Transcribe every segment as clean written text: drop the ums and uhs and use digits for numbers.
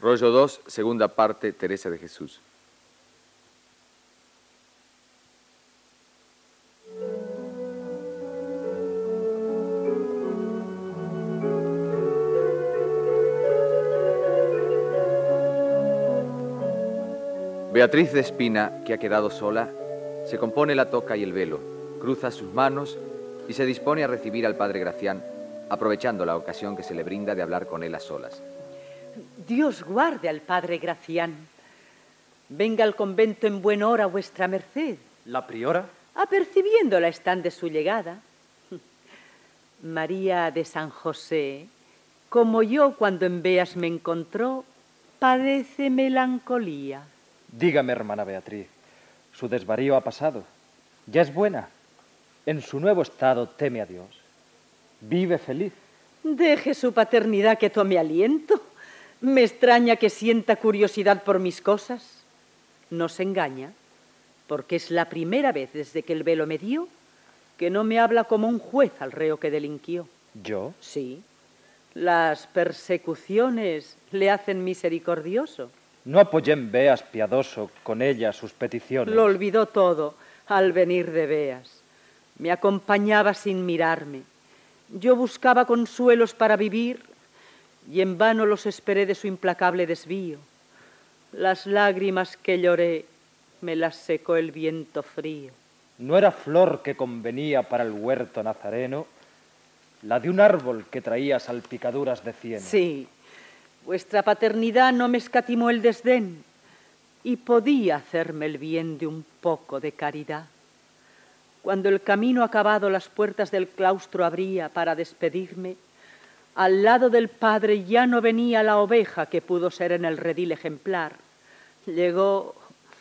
Rollo 2, segunda parte, Teresa de Jesús. Beatriz de Espina, que ha quedado sola, se compone la toca y el velo, cruza sus manos y se dispone a recibir al padre Gracián, aprovechando la ocasión que se le brinda de hablar con él a solas. Dios guarde al padre Gracián. Venga al convento en buena hora vuestra merced. ¿La priora? Apercibiéndola están de su llegada. María de San José, como yo cuando en Beas me encontró, padece melancolía. Dígame, hermana Beatriz, su desvarío ha pasado. Ya es buena. En su nuevo estado teme a Dios. Vive feliz. Deje su paternidad que tome aliento. Me extraña que sienta curiosidad por mis cosas. No se engaña, porque es la primera vez desde que el velo me dio que no me habla como un juez al reo que delinquió. ¿Yo? Sí. Las persecuciones le hacen misericordioso. No apoyé en Beas piadoso con ella sus peticiones. Lo olvidó todo al venir de Beas. Me acompañaba sin mirarme. Yo buscaba consuelos para vivir y en vano los esperé de su implacable desvío. Las lágrimas que lloré me las secó el viento frío. ¿No era flor que convenía para el huerto nazareno la de un árbol que traía salpicaduras de cieno? Sí, vuestra paternidad no me escatimó el desdén y podía hacerme el bien de un poco de caridad. Cuando el camino acabado las puertas del claustro abría para despedirme, al lado del padre ya no venía la oveja que pudo ser en el redil ejemplar. Llegó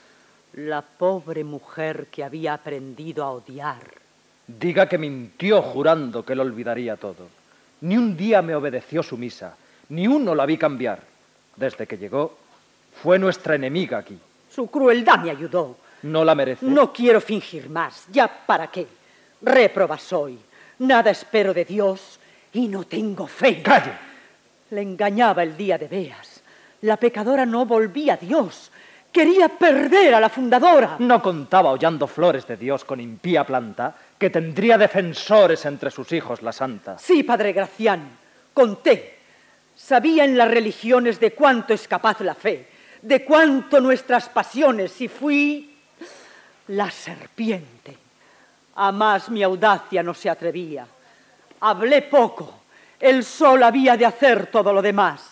la pobre mujer que había aprendido a odiar. Diga que mintió jurando que lo olvidaría todo. Ni un día me obedeció su misa, ni uno la vi cambiar. Desde que llegó, fue nuestra enemiga aquí. Su crueldad me ayudó. ¿No la merece? No quiero fingir más. ¿Ya para qué? Réproba soy. Nada espero de Dios y no tengo fe. ¡Calle! Le engañaba el día de Beas. La pecadora no volvía a Dios. Quería perder a la fundadora. No contaba hollando flores de Dios con impía planta, que tendría defensores entre sus hijos la santa. Sí, padre Gracián, conté. Sabía en las religiones de cuánto es capaz la fe, de cuánto nuestras pasiones, y fui la serpiente. A más mi audacia no se atrevía. Hablé poco, él solo había de hacer todo lo demás.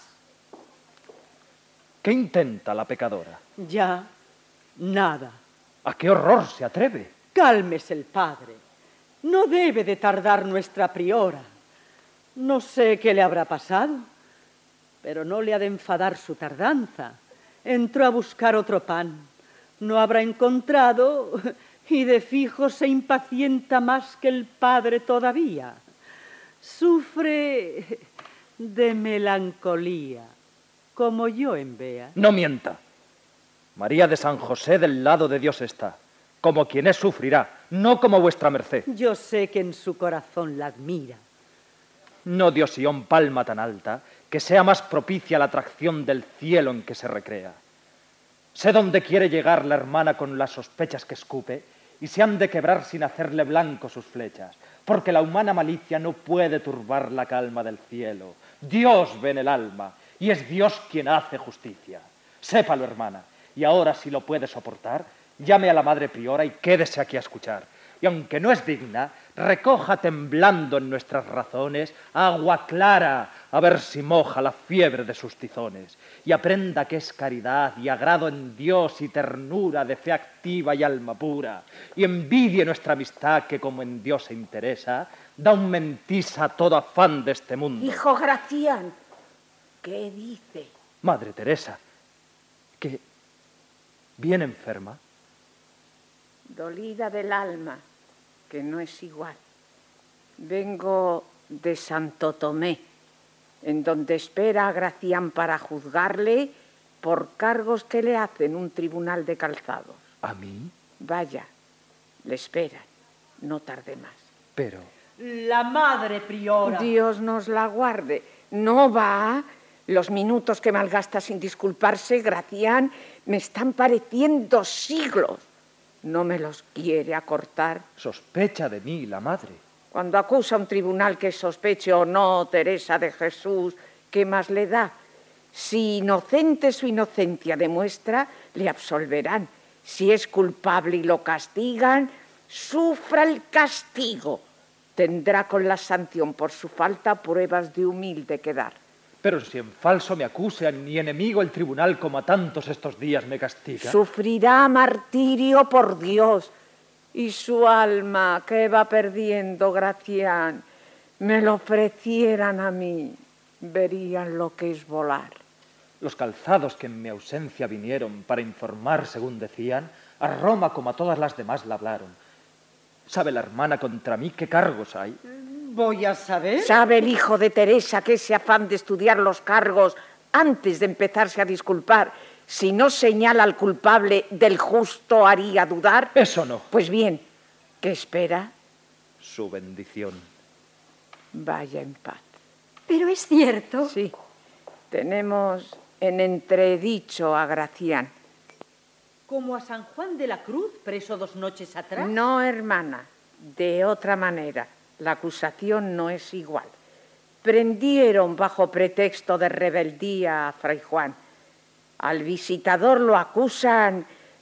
¿Qué intenta la pecadora? Ya, nada. ¿A qué horror se atreve? Cálmese el padre. No debe de tardar nuestra priora. No sé qué le habrá pasado, pero no le ha de enfadar su tardanza. Entró a buscar otro pan. No habrá encontrado y de fijo se impacienta más que el padre todavía. Sufre de melancolía, como yo en Beas. No mienta. María de San José del lado de Dios está. Como quien es sufrirá, no como vuestra merced. Yo sé que en su corazón la admira. No dio Sion palma tan alta que sea más propicia la atracción del cielo en que se recrea. Sé dónde quiere llegar la hermana con las sospechas que escupe y se han de quebrar sin hacerle blanco sus flechas, porque la humana malicia no puede turbar la calma del cielo. Dios ve en el alma y es Dios quien hace justicia. Sépalo, hermana, y ahora si lo puede soportar, llame a la madre priora y quédese aquí a escuchar. Y aunque no es digna, recoja temblando en nuestras razones agua clara, a ver si moja la fiebre de sus tizones, y aprenda que es caridad y agrado en Dios y ternura de fe activa y alma pura, y envidie nuestra amistad que como en Dios se interesa, da un mentisa a todo afán de este mundo. Hijo Gracián, ¿qué dice? Madre Teresa, que bien enferma. Dolida del alma, que no es igual. Vengo de Santo Tomé, en donde espera a Gracián para juzgarle por cargos que le hacen un tribunal de calzados. ¿A mí? Vaya, le esperan, no tarde más. Pero... La madre priora. Dios nos la guarde. No va, Los minutos que malgasta sin disculparse, Gracián, me están pareciendo siglos. No me los quiere acortar. Sospecha de mí la madre. Cuando acusa a un tribunal que sospeche o no, Teresa de Jesús, ¿qué más le da? Si inocente su inocencia demuestra, le absolverán. Si es culpable y lo castigan, sufra el castigo. Tendrá con la sanción por su falta pruebas de humilde quedar. Pero si en falso me acusan y enemigo el tribunal como a tantos estos días me castiga. Sufrirá martirio por Dios. Y su alma, que va perdiendo, Gracián, me lo ofrecieran a mí, verían lo que es volar. Los calzados que en mi ausencia vinieron para informar, según decían, a Roma como a todas las demás la hablaron. ¿Sabe la hermana contra mí qué cargos hay? Voy a saber. ¿Sabe el hijo de Teresa que ese afán de estudiar los cargos antes de empezarse a disculpar, si no señala al culpable, del justo haría dudar? Eso no. Pues bien, ¿qué espera? Su bendición. Vaya en paz. Pero es cierto. Sí, tenemos en entredicho a Gracián. ¿Como a San Juan de la Cruz, preso 2 noches atrás? No, hermana, de otra manera. La acusación no es igual. Prendieron bajo pretexto de rebeldía a Fray Juan. Al visitador lo acusan,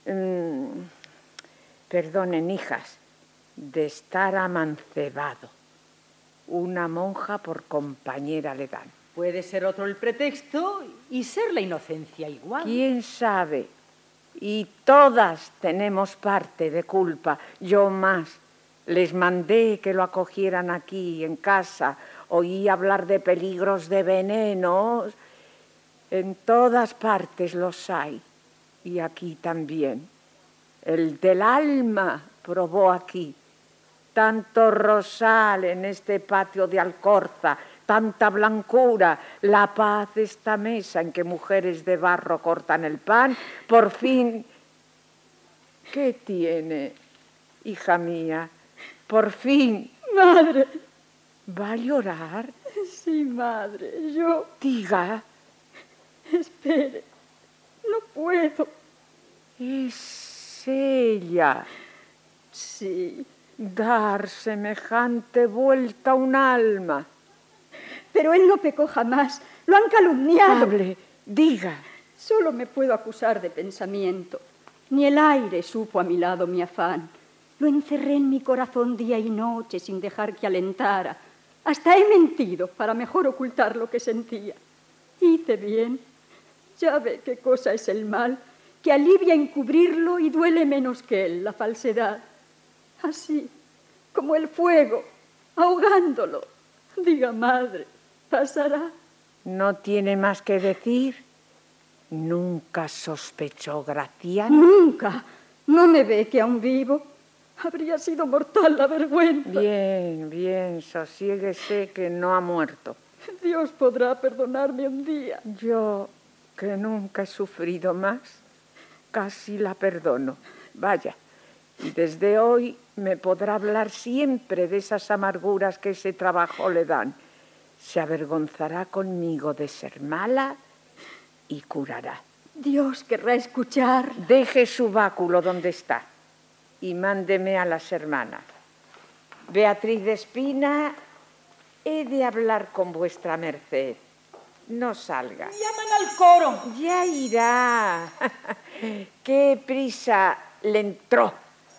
perdonen, hijas, de estar amancebado. Una monja por compañera le dan. Puede ser otro el pretexto y ser la inocencia igual. ¿Quién sabe? Y todas tenemos parte de culpa, yo más. Les mandé que lo acogieran aquí, en casa. Oí hablar de peligros de venenos. En todas partes los hay, y aquí también. El del alma probó aquí. Tanto rosal en este patio de Alcorza, tanta blancura, la paz de esta mesa en que mujeres de barro cortan el pan, por fin... ¿Qué tiene, hija mía? Por fin... Madre. ¿Va a llorar? Sí, madre, yo... Diga. Espere, no puedo. Es ella. Sí. Dar semejante vuelta a un alma. Pero él no pecó jamás. Lo han calumniado. Hable, diga. Solo me puedo acusar de pensamiento. Ni el aire supo a mi lado mi afán. Lo encerré en mi corazón día y noche sin dejar que alentara. Hasta he mentido para mejor ocultar lo que sentía. Hice bien. Ya ve qué cosa es el mal, que alivia encubrirlo y duele menos que él, la falsedad. Así, como el fuego, ahogándolo. Diga, madre, ¿pasará? ¿No tiene más que decir? ¿Nunca sospechó Gracián? Nunca. ¿No me ve que aún vivo? Habría sido mortal la vergüenza. Bien, bien, sosiéguese que no ha muerto. Dios podrá perdonarme un día. Yo, que nunca he sufrido más, casi la perdono. Vaya, y desde hoy me podrá hablar siempre de esas amarguras que ese trabajo le dan. Se avergonzará conmigo de ser mala y curará. Dios querrá escuchar. Deje su báculo donde está y mándeme a las hermanas. Beatriz de Espina, he de hablar con vuestra merced. No salga. ¡Llaman al coro! Ya irá. Qué prisa le entró.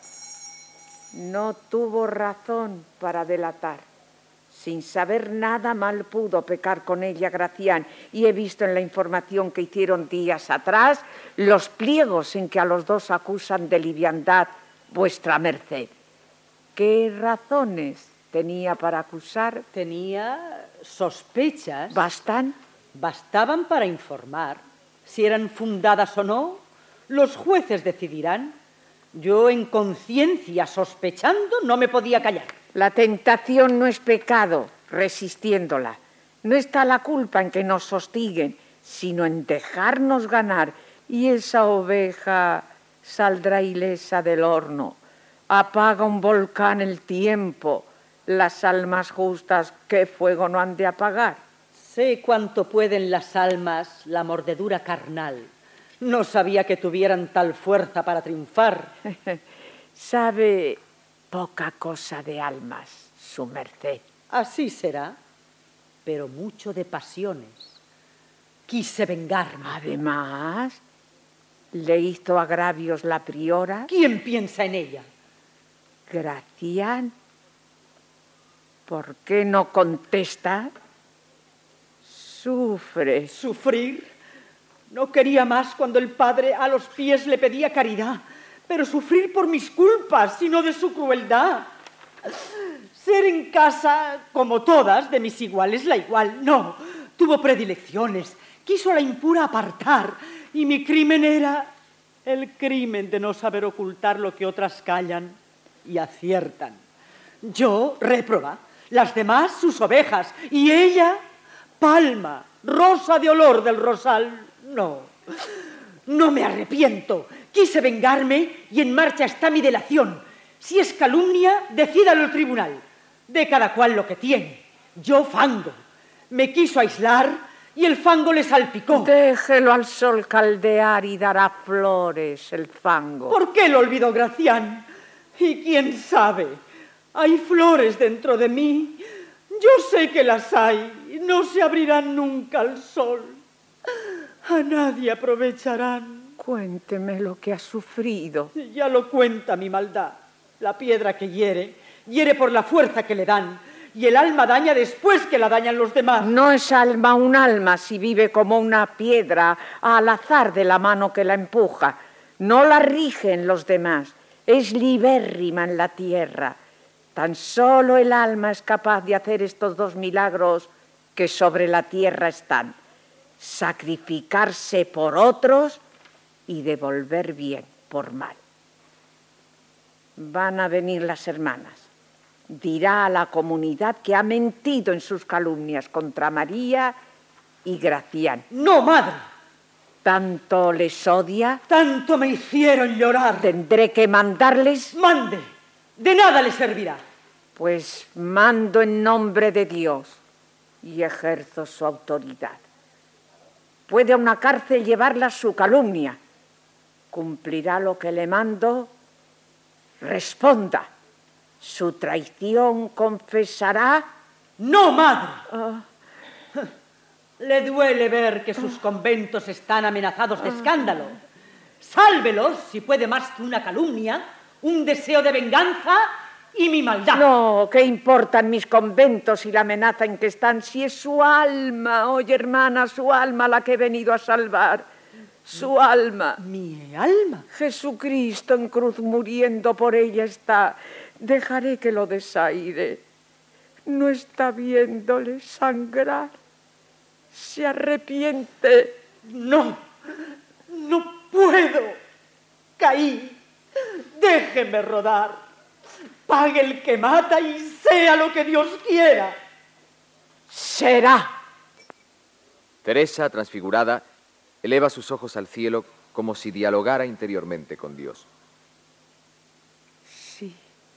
No tuvo razón para delatar. Sin saber nada, mal pudo pecar con ella Gracián, y he visto en la información que hicieron días atrás los pliegos en que a los dos acusan de liviandad vuestra merced. ¿Qué razones tenía para acusar? Tenía sospechas. ¿Bastan? Bastaban para informar. Si eran fundadas o no, los jueces decidirán. Yo, en conciencia, sospechando, no me podía callar. La tentación no es pecado, resistiéndola. No está la culpa en que nos hostiguen, sino en dejarnos ganar. Y esa oveja saldrá ilesa del horno. Apaga un volcán el tiempo. Las almas justas, ¿qué fuego no han de apagar? Sé cuánto pueden las almas la mordedura carnal. No sabía que tuvieran tal fuerza para triunfar. Sabe poca cosa de almas, su merced. Así será, pero mucho de pasiones. Quise vengarme. Además, le hizo agravios la priora. ¿Quién piensa en ella? Gracián, ¿por qué no contesta? Sufre. ¿Sufrir? No quería más cuando el padre a los pies le pedía caridad, pero sufrir por mis culpas, sino de su crueldad. Ser en casa, como todas, de mis iguales, la igual, no. Tuvo predilecciones, quiso a la impura apartar, y mi crimen era el crimen de no saber ocultar lo que otras callan y aciertan. Yo, réproba, las demás sus ovejas, y ella, palma, rosa de olor del rosal. No me arrepiento. Quise vengarme y en marcha está mi delación. Si es calumnia, decídalo el tribunal. De cada cual lo que tiene. Yo fango. Me quiso aislar y el fango le salpicó. Déjelo al sol caldear y dará flores el fango. ¿Por qué lo olvidó Gracián? Y quién sabe, hay flores dentro de mí. Yo sé que las hay, no se abrirán nunca al sol. A nadie aprovecharán. Cuénteme lo que ha sufrido. Ya lo cuenta mi maldad. La piedra que hiere por la fuerza que le dan, y el alma daña después que la dañan los demás. No es alma un alma si vive como una piedra al azar de la mano que la empuja. No la rigen los demás. Es libérrima en la tierra. Tan solo el alma es capaz de hacer estos dos milagros que sobre la tierra están: sacrificarse por otros y devolver bien por mal. Van a venir las hermanas. Dirá a la comunidad que ha mentido en sus calumnias contra María y Gracián. ¡No, madre! ¿Tanto les odia? Tanto me hicieron llorar. ¿Tendré que mandarles? Mande, de nada le servirá. Pues mando en nombre de Dios y ejerzo su autoridad. Puede a una cárcel llevarla su calumnia. Cumplirá lo que le mando. Responda. ¿Su traición confesará? ¡No, madre! Le duele ver que sus conventos están amenazados de escándalo. Sálvelos, si puede más que una calumnia, un deseo de venganza y mi maldad. No, ¿qué importan mis conventos y la amenaza en que están? Si es su alma, oye, hermana, su alma la que he venido a salvar. Su alma. ¿Mi alma? Jesucristo en cruz muriendo por ella está. Dejaré que lo desaire. No está viéndole sangrar. Se arrepiente. No puedo. Caí. Déjeme rodar. Pague el que mata y sea lo que Dios quiera. Será. Teresa, transfigurada, eleva sus ojos al cielo como si dialogara interiormente con Dios. Sí,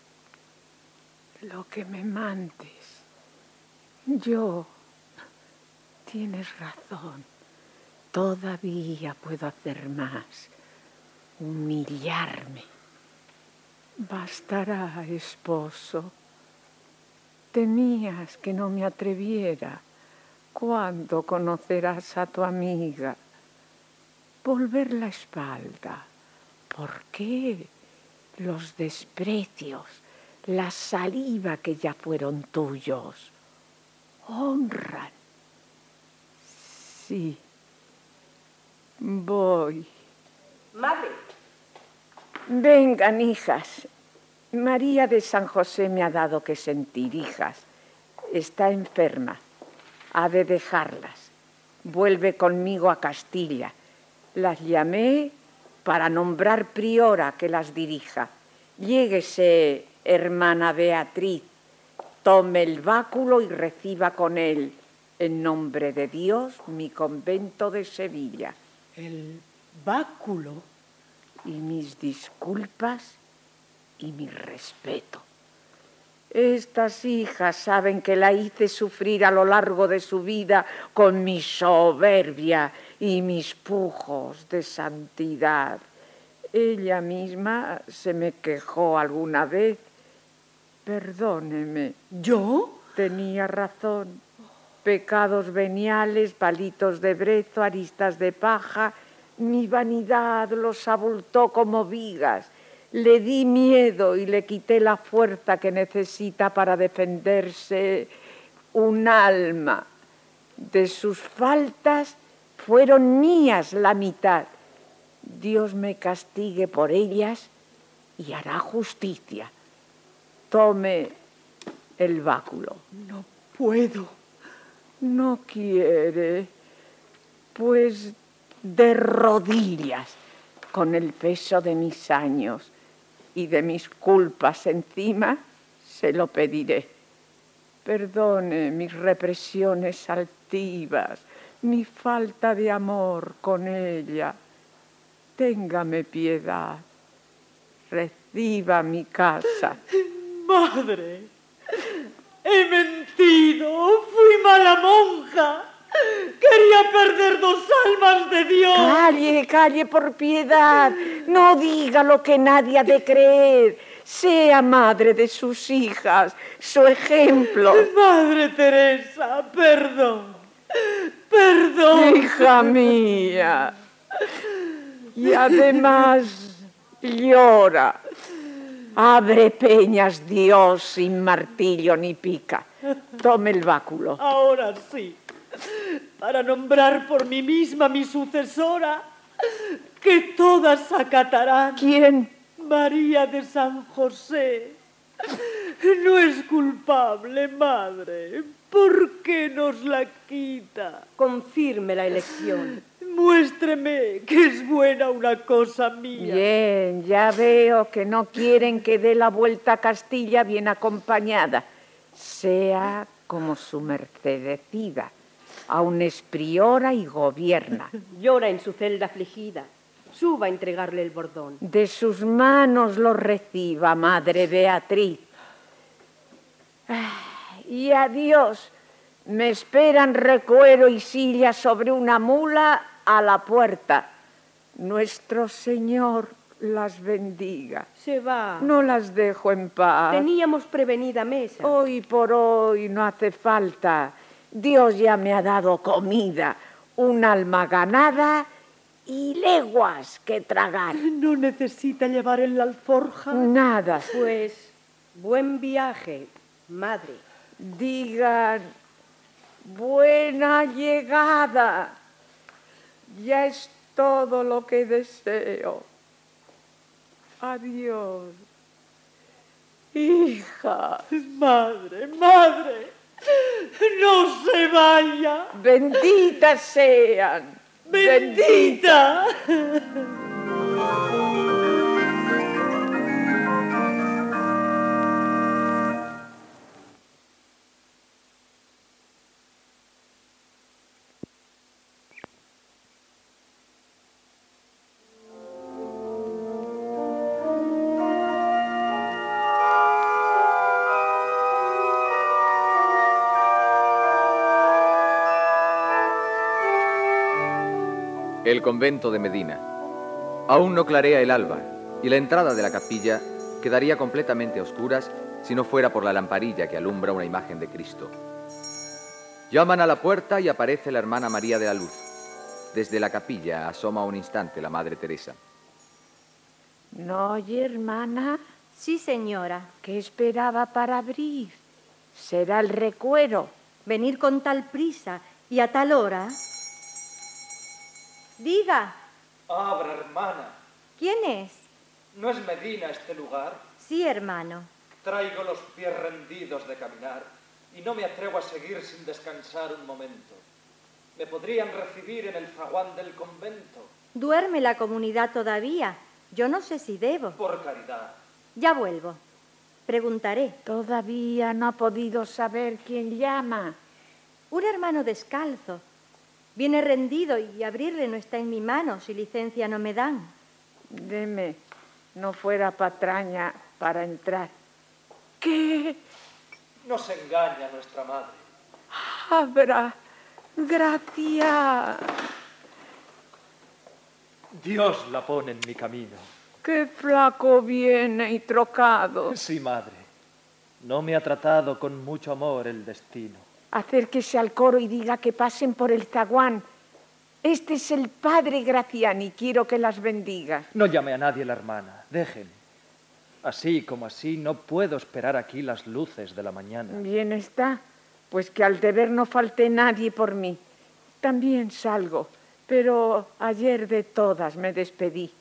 lo que me mandes. Yo, tienes razón. Todavía puedo hacer más. Humillarme. Bastará, esposo. Temías que no me atreviera. ¿Cuándo conocerás a tu amiga? Volver la espalda. ¿Por qué? Los desprecios, la saliva que ya fueron tuyos. Honran. Sí. Voy. Madre. Vengan, hijas. María de San José me ha dado que sentir, hijas. Está enferma. Ha de dejarlas. Vuelve conmigo a Castilla. Las llamé para nombrar priora que las dirija. Lléguese, hermana Beatriz, tome el báculo y reciba con él, en nombre de Dios, mi convento de Sevilla. ¿El báculo? Y mis disculpas y mi respeto. Estas hijas saben que la hice sufrir a lo largo de su vida con mi soberbia y mis pujos de santidad. Ella misma se me quejó alguna vez. Perdóneme. ¿Yo? Tenía razón. Pecados veniales, palitos de brezo, aristas de paja. Mi vanidad los abultó como vigas. Le di miedo y le quité la fuerza que necesita para defenderse un alma. De sus faltas fueron mías la mitad. Dios me castigue por ellas y hará justicia. Tome el báculo. No puedo. No quiere, pues de rodillas, con el peso de mis años y de mis culpas encima, se lo pediré. Perdone mis represiones altivas, mi falta de amor con ella. Téngame piedad, reciba mi casa. Madre, he mentido, fui mala monja. Quería perder 2 almas de Dios. Calle, calle, por piedad. No diga lo que nadie ha de creer. Sea madre de sus hijas, su ejemplo. Madre Teresa, perdón. Perdón. Hija mía. Y además llora. Abre peñas Dios sin martillo ni pica. Tome el báculo. Ahora sí, para nombrar por mí misma mi sucesora, que todas acatarán. ¿Quién? María de San José. No es culpable, madre. ¿Por qué nos la quita? Confirme la elección. Muéstreme que es buena una cosa mía. Bien, ya veo que no quieren que dé la vuelta a Castilla bien acompañada. Sea como su merced decida. Aún es priora y gobierna. Llora en su celda afligida. Suba a entregarle el bordón. De sus manos lo reciba, madre Beatriz. Y adiós. Me esperan recuero y silla sobre una mula a la puerta. Nuestro Señor las bendiga. Se va. No las dejo en paz. Teníamos prevenida mesa. Hoy por hoy no hace falta. Dios ya me ha dado comida, un alma ganada y leguas que tragar. ¿No necesita llevar en la alforja? Nada. Pues, buen viaje, madre. Digan, buena llegada. Ya es todo lo que deseo. Adiós. Hija. Madre, madre, no se vaya. Benditas sean. Bendita. El convento de Medina. Aún no clarea el alba y la entrada de la capilla quedaría completamente a oscuras si no fuera por la lamparilla que alumbra una imagen de Cristo. Llaman a la puerta y aparece la hermana María de la Luz. Desde la capilla asoma un instante la Madre Teresa. ¿No oye, hermana? Sí, señora. ¿Qué esperaba para abrir? ¿Será el recuero? Venir con tal prisa y a tal hora. Diga. Abra, hermana. ¿Quién es? ¿No es Medina este lugar? Sí, hermano. Traigo los pies rendidos de caminar y no me atrevo a seguir sin descansar un momento. ¿Me podrían recibir en el zaguán del convento? ¿Duerme la comunidad todavía? Yo no sé si debo. Por caridad. Ya vuelvo. Preguntaré. Todavía no ha podido saber quién llama. Un hermano descalzo. Viene rendido y abrirle no está en mi mano si licencia no me dan. Deme, no fuera patraña para entrar. ¿Qué? Nos engaña nuestra madre. Abra, Gracia. Dios la pone en mi camino. Qué flaco viene y trocado. Sí, madre. No me ha tratado con mucho amor el destino. Acérquese al coro y diga que pasen por el zaguán. Este es el padre Graciani, quiero que las bendiga. No llame a nadie la hermana, dejen. Así como así no puedo esperar aquí las luces de la mañana. Bien está, pues que al deber no falte nadie por mí. También salgo, pero ayer de todas me despedí.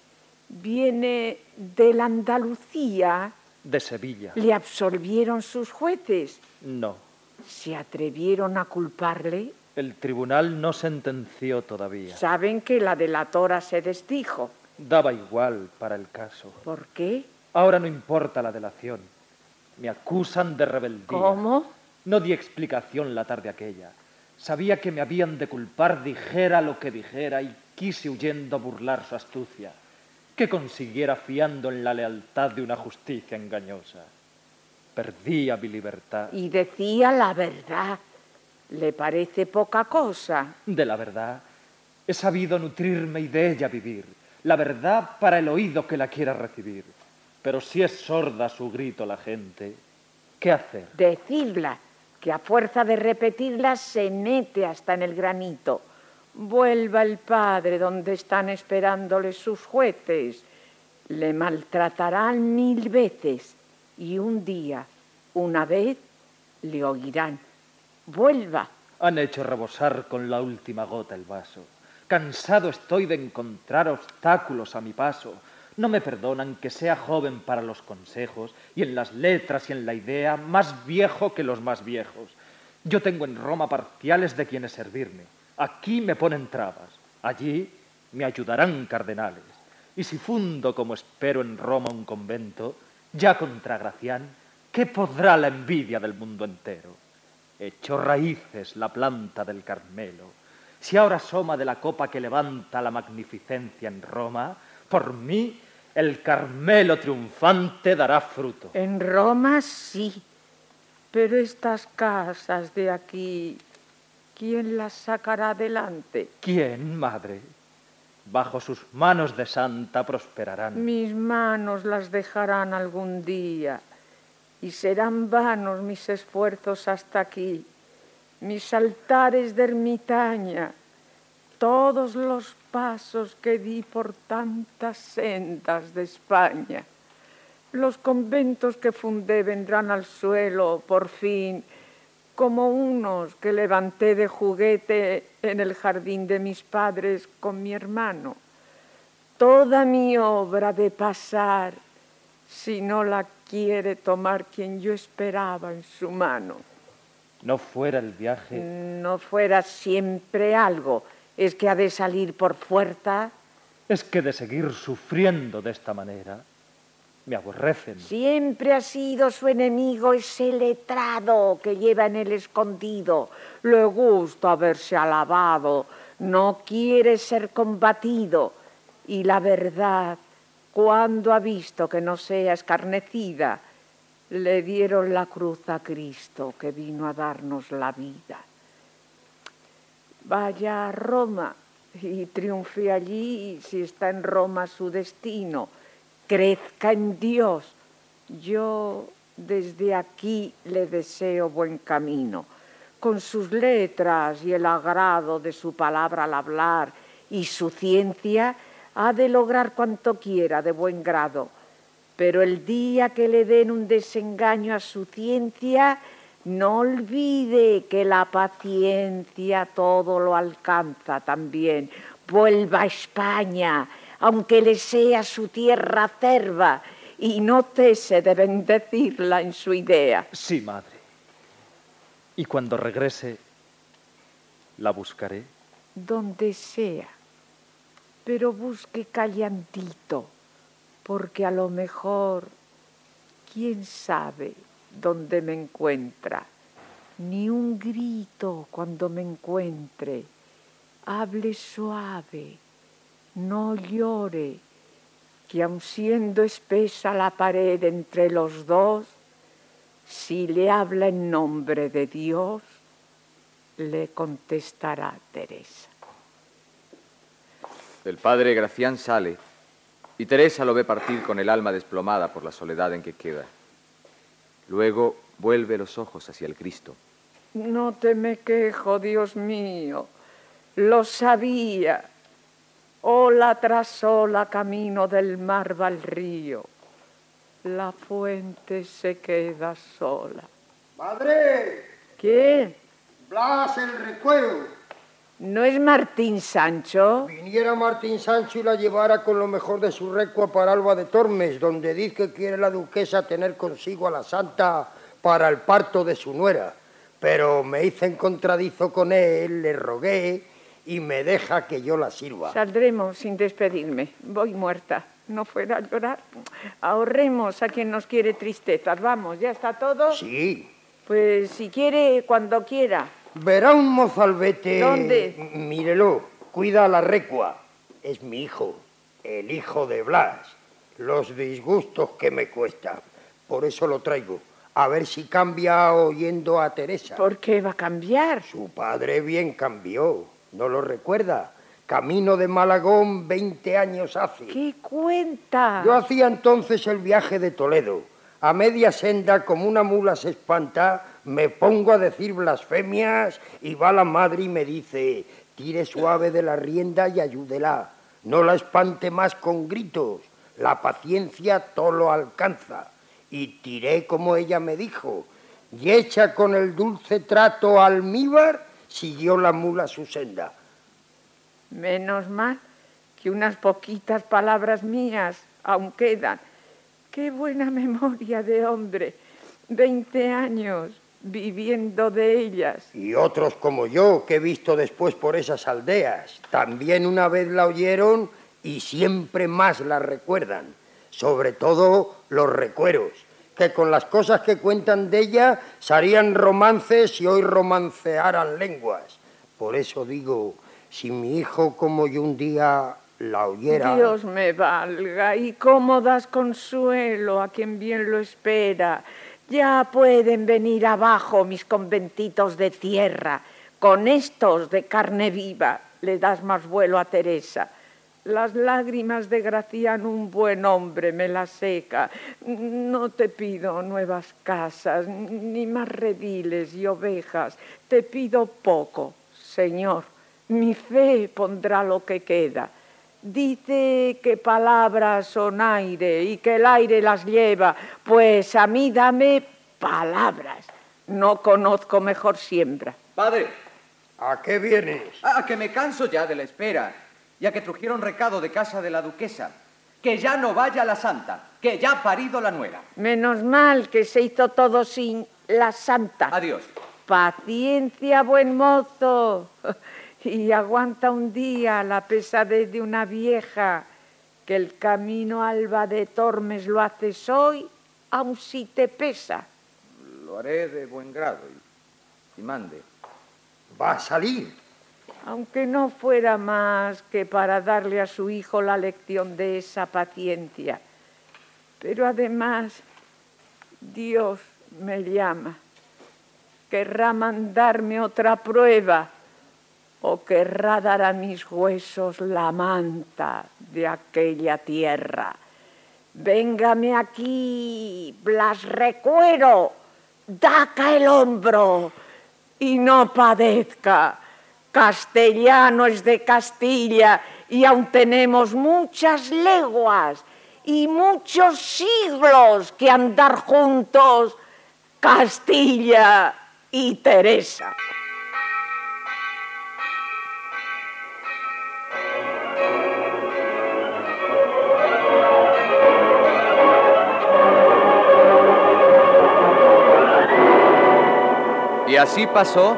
Viene de la Andalucía. De Sevilla. ¿Le absolvieron sus jueces? No. ¿Se atrevieron a culparle? El tribunal no sentenció todavía. Saben que la delatora se desdijo. Daba igual para el caso. ¿Por qué? Ahora no importa la delación. Me acusan de rebeldía. ¿Cómo? No di explicación la tarde aquella. Sabía que me habían de culpar, dijera lo que dijera, y quise huyendo burlar su astucia, que consiguiera fiando en la lealtad de una justicia engañosa. Perdía mi libertad. Y decía la verdad. ¿Le parece poca cosa? De la verdad he sabido nutrirme y de ella vivir. La verdad para el oído que la quiera recibir. Pero si es sorda su grito la gente, ¿qué hacer? Decidla, que a fuerza de repetirla se mete hasta en el granito. Vuelva el padre donde están esperándole sus jueces. Le maltratarán 1000 veces y un día, una vez, le oirán. Vuelva. Han hecho rebosar con la última gota el vaso. Cansado estoy de encontrar obstáculos a mi paso. No me perdonan que sea joven para los consejos y en las letras y en la idea más viejo que los más viejos. Yo tengo en Roma parciales de quienes servirme. Aquí me ponen trabas. Allí me ayudarán cardenales. Y si fundo, como espero, en Roma un convento, ya contra Gracián, ¿qué podrá la envidia del mundo entero? Echó raíces la planta del Carmelo. Si ahora asoma de la copa que levanta la magnificencia en Roma, por mí el Carmelo triunfante dará fruto. En Roma sí, pero estas casas de aquí, ¿quién las sacará adelante? ¿Quién, madre? Bajo sus manos de santa prosperarán. Mis manos las dejarán algún día. Y serán vanos mis esfuerzos hasta aquí, mis altares de ermitaña, todos los pasos que di por tantas sendas de España. Los conventos que fundé vendrán al suelo, por fin, como unos que levanté de juguete en el jardín de mis padres con mi hermano. Toda mi obra de pasar, si no la quiere tomar quien yo esperaba en su mano. ¿No fuera el viaje? No fuera siempre algo. ¿Es que ha de salir por fuerza? Es que de seguir sufriendo de esta manera, me aborrecen. Siempre ha sido su enemigo ese letrado que lleva en el escondido. Le gusta verse alabado, no quiere ser combatido. Y la verdad, cuando ha visto que no sea escarnecida, le dieron la cruz a Cristo, que vino a darnos la vida. Vaya a Roma y triunfe allí, si está en Roma su destino. Crezca en Dios. Yo desde aquí le deseo buen camino. Con sus letras y el agrado de su palabra al hablar y su ciencia, ha de lograr cuanto quiera de buen grado, pero el día que le den un desengaño a su ciencia, no olvide que la paciencia todo lo alcanza también. Vuelva a España, aunque le sea su tierra acerba, y no cese de bendecirla en su idea. Sí, madre. Y cuando regrese, la buscaré. Donde sea. Pero busque callandito, porque a lo mejor, quién sabe dónde me encuentra. Ni un grito cuando me encuentre. Hable suave, no llore, que aun siendo espesa la pared entre los dos, Si le habla en nombre de Dios, le contestará Teresa. El padre Gracián sale y Teresa lo ve partir con el alma desplomada por la soledad en que queda. Luego vuelve los ojos hacia el Cristo. No te me quejo, Dios mío, lo sabía. Ola tras ola, camino del mar va al río. La fuente se queda sola. ¡Madre! ¿Quién? Blas el Recuero. ¿No es Martín Sancho? Viniera Martín Sancho y la llevara con lo mejor de su recua para Alba de Tormes, donde dice que quiere la duquesa tener consigo a la santa para el parto de su nuera. Pero me hice en contradizo con él, le rogué y me deja que yo la sirva. Saldremos sin despedirme. Voy muerta. No fuera a llorar. Ahorremos a quien nos quiere tristezas. Vamos, ¿ya está todo? Sí. Pues si quiere, cuando quiera. Verá un mozalbete. ¿Dónde? Mírelo, cuida a la recua. Es mi hijo, el hijo de Blas. Los disgustos que me cuesta. Por eso lo traigo. A ver si cambia oyendo a Teresa. ¿Por qué va a cambiar? Su padre bien cambió. ¿No lo recuerda? Camino de Malagón 20 años hace. ¿Qué cuenta? Yo hacía entonces el viaje de Toledo. A media senda, como una mula se espanta, me pongo a decir blasfemias y va la madre y me dice: tire suave de la rienda y ayúdela. No la espante más con gritos. La paciencia todo lo alcanza. Y tiré como ella me dijo. Y hecha con el dulce trato almíbar, siguió la mula su senda. Menos mal que unas poquitas palabras mías aún quedan. Qué buena memoria de hombre. 20 años viviendo de ellas. Y otros como yo, que he visto después por esas aldeas, también una vez la oyeron y siempre más la recuerdan. Sobre todo los recueros, que con las cosas que cuentan de ella serían romances y hoy romancearan lenguas. Por eso digo, si mi hijo como yo un día la oyera... Dios me valga, y cómo das consuelo a quien bien lo espera. Ya pueden venir abajo mis conventitos de tierra. Con estos de carne viva le das más vuelo a Teresa. Las lágrimas de Gracián, un buen hombre, me las seca. No te pido nuevas casas, ni más rediles y ovejas. Te pido poco, Señor. Mi fe pondrá lo que queda. Dice que palabras son aire y que el aire las lleva. Pues a mí dame palabras. No conozco mejor siembra. Padre. ¿A qué vienes? A que me canso ya de la espera. Ya que trujeron recado de casa de la duquesa. Que ya no vaya la santa. Que ya ha parido la nuera. Menos mal que se hizo todo sin la santa. Adiós. Paciencia, buen mozo. Y aguanta un día la pesadez de una vieja, que el camino a Alba de Tormes lo haces hoy, aun si te pesa. Lo haré de buen grado y mande. Va a salir. Aunque no fuera más que para darle a su hijo la lección de esa paciencia. Pero además, Dios me llama. Querrá mandarme otra prueba. ¿O querrá dar a mis huesos la manta de aquella tierra? Véngame aquí, Blas Recuero, daca el hombro y no padezca. Castellano es de Castilla y aún tenemos muchas leguas y muchos siglos que andar juntos, Castilla y Teresa. Y así pasó.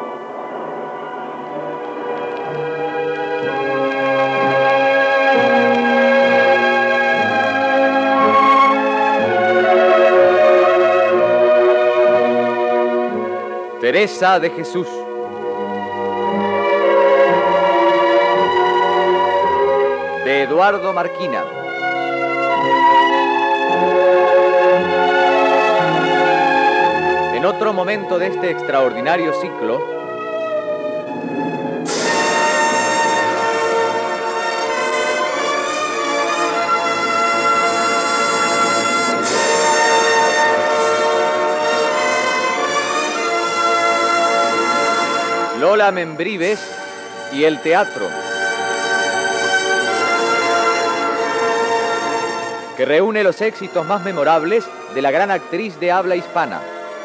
Teresa de Jesús. De Eduardo Marquina. En otro momento de este extraordinario ciclo, Lola Membrives y el teatro, que reúne los éxitos más memorables de la gran actriz de habla hispana.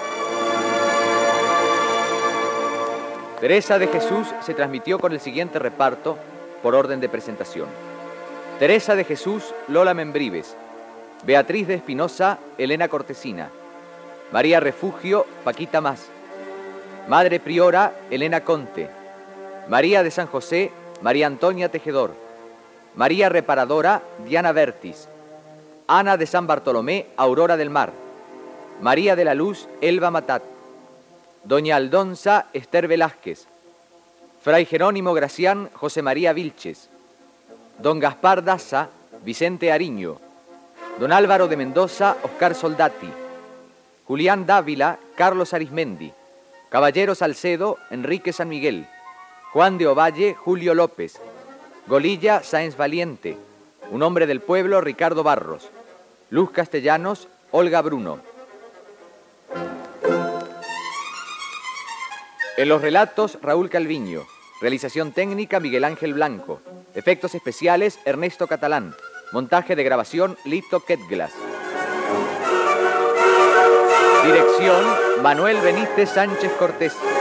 Teresa de Jesús se transmitió con el siguiente reparto por orden de presentación. Teresa de Jesús, Lola Membrives. Beatriz de Espinosa, Elena Cortesina. María Refugio, Paquita Más. Madre Priora, Elena Conte. María de San José, María Antonia Tejedor. María Reparadora, Diana Vertis. Ana de San Bartolomé, Aurora del Mar. María de la Luz, Elba Matat. Doña Aldonza, Esther Velázquez. Fray Jerónimo Gracián, José María Vilches. Don Gaspar Daza, Vicente Ariño. Don Álvaro de Mendoza, Oscar Soldati. Julián Dávila, Carlos Arismendi. Caballero Salcedo, Enrique San Miguel. Juan de Ovalle, Julio López. Golilla, Sáenz Valiente. Un hombre del pueblo, Ricardo Barros. Luz Castellanos, Olga Bruno. En los relatos, Raúl Calviño. Realización técnica, Miguel Ángel Blanco. Efectos especiales, Ernesto Catalán. Montaje de grabación, Lito Ketglas. Dirección, Manuel Benítez Sánchez Cortés.